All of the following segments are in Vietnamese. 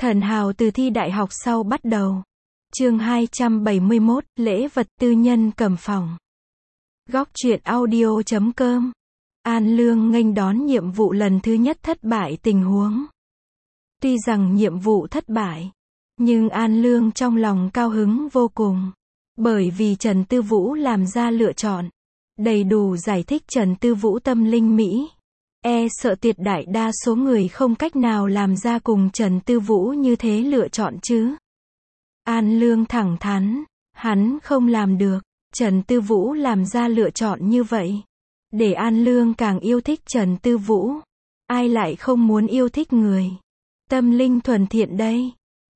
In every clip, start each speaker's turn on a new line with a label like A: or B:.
A: Thần hào từ thi đại học sau bắt đầu. Chương 271, lễ vật tư nhân cầm phòng. Góc truyện audio.com. An Lương nghênh đón nhiệm vụ lần thứ nhất thất bại tình huống. Tuy rằng nhiệm vụ thất bại, nhưng An Lương trong lòng cao hứng vô cùng. Bởi vì Trần Tư Vũ làm ra lựa chọn. Đầy đủ giải thích Trần Tư Vũ tâm linh Mỹ. E sợ tuyệt đại đa số người không cách nào làm ra cùng Trần Tư Vũ như thế lựa chọn chứ. An Lương thẳng thắn, hắn không làm được. Trần Tư Vũ làm ra lựa chọn như vậy. Để An Lương càng yêu thích Trần Tư Vũ. Ai lại không muốn yêu thích người tâm linh thuần thiện đây.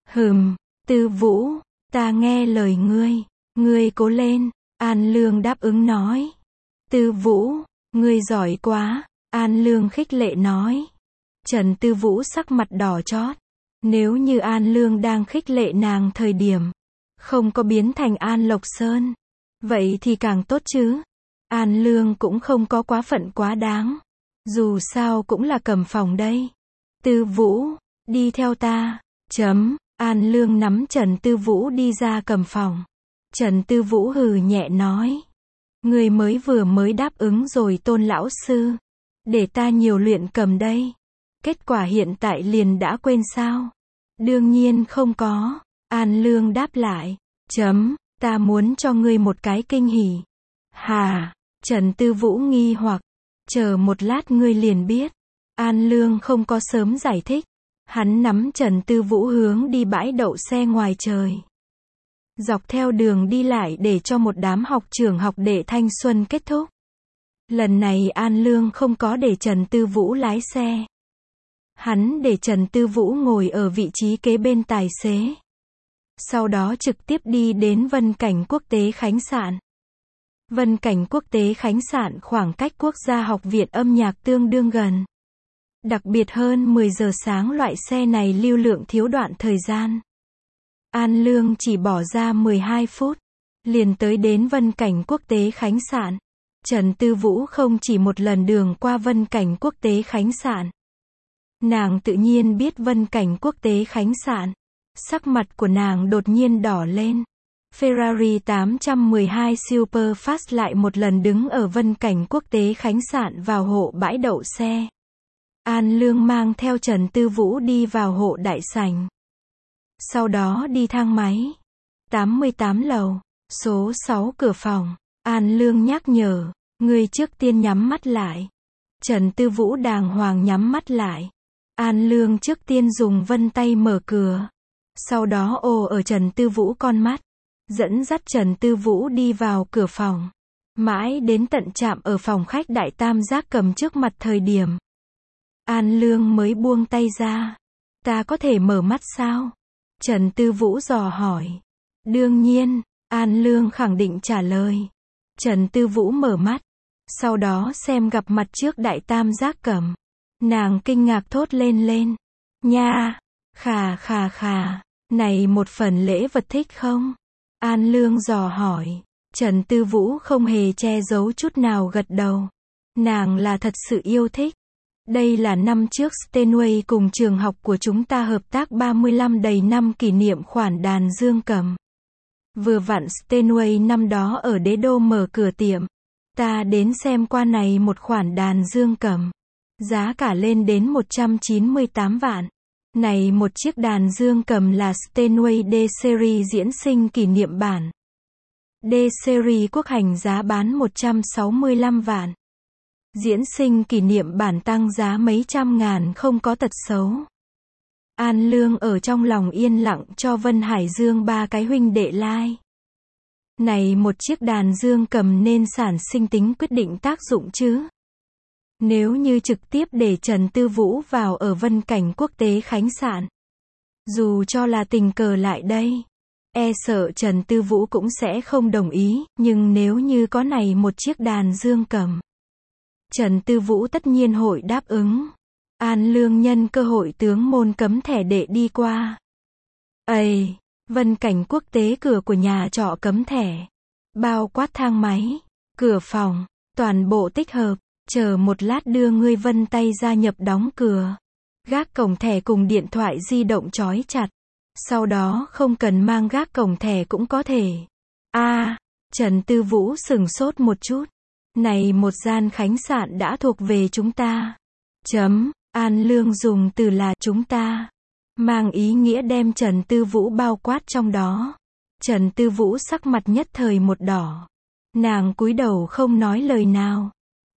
A: Tư Vũ, ta nghe lời ngươi cố lên. An Lương đáp ứng nói. Tư Vũ, ngươi giỏi quá. An Lương khích lệ nói. Trần Tư Vũ sắc mặt đỏ chót. Nếu như An Lương đang khích lệ nàng thời điểm không có biến thành An Lộc Sơn, vậy thì càng tốt chứ. An Lương cũng không có quá phận quá đáng. Dù sao cũng là cầm phòng đây. Tư Vũ, đi theo ta. An Lương nắm Trần Tư Vũ đi ra cầm phòng. Trần Tư Vũ hừ nhẹ nói. Người vừa mới đáp ứng rồi Tôn lão sư. Để ta nhiều luyện cầm đây. Kết quả hiện tại liền đã quên sao? Đương nhiên không có. An Lương đáp lại. Ta muốn cho ngươi một cái kinh hỉ. Hà? Trần Tư Vũ nghi hoặc. Chờ một lát ngươi liền biết. An Lương không có sớm giải thích. Hắn nắm Trần Tư Vũ hướng đi bãi đậu xe ngoài trời. Dọc theo đường đi lại để cho một đám học trưởng học đệ thanh xuân kết thúc. Lần này An Lương không có để Trần Tư Vũ lái xe. Hắn để Trần Tư Vũ ngồi ở vị trí kế bên tài xế. Sau đó trực tiếp đi đến Vân Cảnh Quốc tế Khánh Sạn. Vân Cảnh Quốc tế Khánh Sạn khoảng cách Quốc gia học viện âm nhạc tương đương gần. Đặc biệt hơn 10 giờ sáng loại xe này lưu lượng thiếu đoạn thời gian. An Lương chỉ bỏ ra 12 phút. Liền tới đến Vân Cảnh Quốc tế Khánh Sạn. Trần Tư Vũ không chỉ một lần đường qua Vân Cảnh Quốc tế Khánh Sạn. Nàng tự nhiên biết Vân Cảnh Quốc tế Khánh Sạn. Sắc mặt của nàng đột nhiên đỏ lên. Ferrari 812 Superfast lại một lần đứng ở Vân Cảnh Quốc tế Khánh Sạn vào hộ bãi đậu xe. An Lương mang theo Trần Tư Vũ đi vào hộ đại sảnh. Sau đó đi thang máy. 88 lầu, số 6 cửa phòng. An Lương nhắc nhở, ngươi trước tiên nhắm mắt lại. Trần Tư Vũ đàng hoàng nhắm mắt lại. An Lương trước tiên dùng vân tay mở cửa. Sau đó ở Trần Tư Vũ con mắt. Dẫn dắt Trần Tư Vũ đi vào cửa phòng. Mãi đến tận chạm ở phòng khách đại tam giác cầm trước mặt thời điểm. An Lương mới buông tay ra. Ta có thể mở mắt sao? Trần Tư Vũ dò hỏi. Đương nhiên, An Lương khẳng định trả lời. Trần Tư Vũ mở mắt. Sau đó xem gặp mặt trước đại tam giác cầm. Nàng kinh ngạc thốt lên. Nha! Khà. Này một phần lễ vật thích không? An Lương dò hỏi. Trần Tư Vũ không hề che giấu chút nào gật đầu. Nàng là thật sự yêu thích. Đây là năm trước Steinway cùng trường học của chúng ta hợp tác 35 đầy năm kỷ niệm khoản đàn dương cầm. Vừa vặn Steinway năm đó ở Đế Đô mở cửa tiệm. Ta đến xem qua này một khoản đàn dương cầm. Giá cả lên đến 198 vạn. Này một chiếc đàn dương cầm là Steinway D-Series diễn sinh kỷ niệm bản. D-Series quốc hành giá bán 165 vạn. Diễn sinh kỷ niệm bản tăng giá mấy trăm ngàn không có tật xấu. An Lương ở trong lòng yên lặng cho Vân Hải Dương ba cái huynh đệ lai. Này một chiếc đàn dương cầm nên sản sinh tính quyết định tác dụng chứ. Nếu như trực tiếp để Trần Tư Vũ vào ở Vân Cảnh Quốc tế Khánh Sạn. Dù cho là tình cờ lại đây. E sợ Trần Tư Vũ cũng sẽ không đồng ý. Nhưng nếu như có này một chiếc đàn dương cầm. Trần Tư Vũ tất nhiên hội đáp ứng. An Lương nhân cơ hội tướng môn cấm thẻ đệ đi qua. Vân Cảnh Quốc tế cửa của nhà trọ cấm thẻ. Bao quát thang máy, cửa phòng, toàn bộ tích hợp. Chờ một lát đưa ngươi vân tay gia nhập đóng cửa. Gác cổng thẻ cùng điện thoại di động trói chặt. Sau đó không cần mang gác cổng thẻ cũng có thể. Trần Tư Vũ sửng sốt một chút. Này một gian khách sạn đã thuộc về chúng ta. An Lương dùng từ là chúng ta, mang ý nghĩa đem Trần Tư Vũ bao quát trong đó. Trần Tư Vũ sắc mặt nhất thời một đỏ. Nàng cúi đầu không nói lời nào.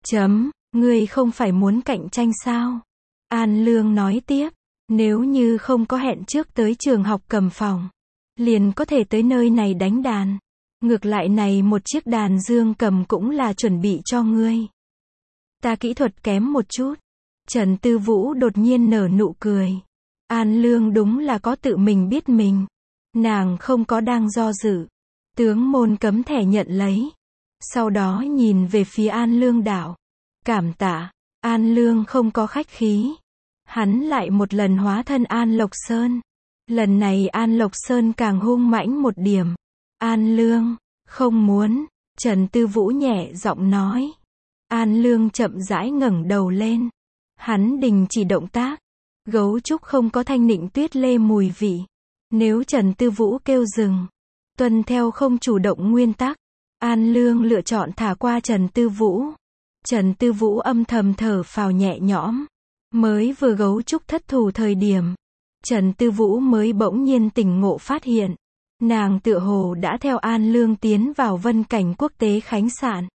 A: Ngươi không phải muốn cạnh tranh sao? An Lương nói tiếp, nếu như không có hẹn trước tới trường học cầm phòng, liền có thể tới nơi này đánh đàn. Ngược lại này một chiếc đàn dương cầm cũng là chuẩn bị cho ngươi. Ta kỹ thuật kém một chút. Trần Tư Vũ đột nhiên nở nụ cười. An Lương đúng là có tự mình biết mình. Nàng không có đang do dự. Tướng môn cấm thẻ nhận lấy. Sau đó nhìn về phía An Lương đạo. Cảm tạ. An Lương không có khách khí. Hắn lại một lần hóa thân An Lộc Sơn. Lần này An Lộc Sơn càng hung mãnh một điểm. An Lương, không muốn. Trần Tư Vũ nhẹ giọng nói. An Lương chậm rãi ngẩng đầu lên. Hắn đình chỉ động tác. Gấu trúc không có thanh nịnh tuyết lê mùi vị. Nếu Trần Tư Vũ kêu dừng, tuân theo không chủ động nguyên tắc, An Lương lựa chọn thả qua Trần Tư Vũ. Trần Tư Vũ âm thầm thở phào nhẹ nhõm. Mới vừa gấu trúc thất thủ thời điểm, Trần Tư Vũ mới bỗng nhiên tỉnh ngộ phát hiện. Nàng tựa hồ đã theo An Lương tiến vào Vân Cảnh Quốc tế khách sạn.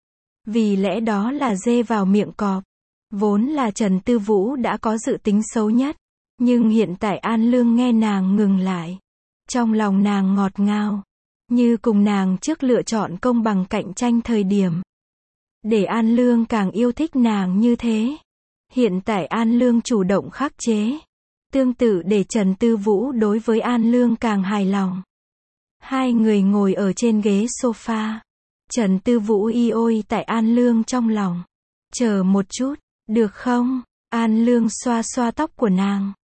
A: Vì lẽ đó là dê vào miệng cọp. Vốn là Trần Tư Vũ đã có dự tính xấu nhất. Nhưng hiện tại An Lương nghe nàng ngừng lại. Trong lòng nàng ngọt ngào. Như cùng nàng trước lựa chọn công bằng cạnh tranh thời điểm. Để An Lương càng yêu thích nàng như thế. Hiện tại An Lương chủ động khắc chế. Tương tự để Trần Tư Vũ đối với An Lương càng hài lòng. Hai người ngồi ở trên ghế sofa. Trần Tư Vũ y ôi tại An Lương trong lòng. Chờ một chút, được không? An Lương xoa xoa tóc của nàng.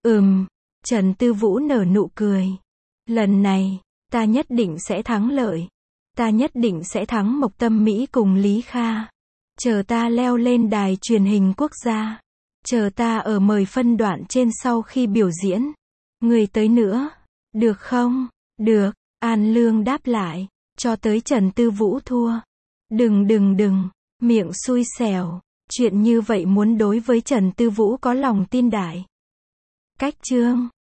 A: Trần Tư Vũ nở nụ cười. Lần này, ta nhất định sẽ thắng lợi. Ta nhất định sẽ thắng Mộc Tâm Mỹ cùng Lý Kha. Chờ ta leo lên đài truyền hình quốc gia. Chờ ta ở mời phân đoạn trên sau khi biểu diễn. Người tới nữa. Được không? Được. An Lương đáp lại. Cho tới Trần Tư Vũ thua. Đừng. Miệng xui xẻo. Chuyện như vậy muốn đối với Trần Tư Vũ có lòng tin đại. Cách chương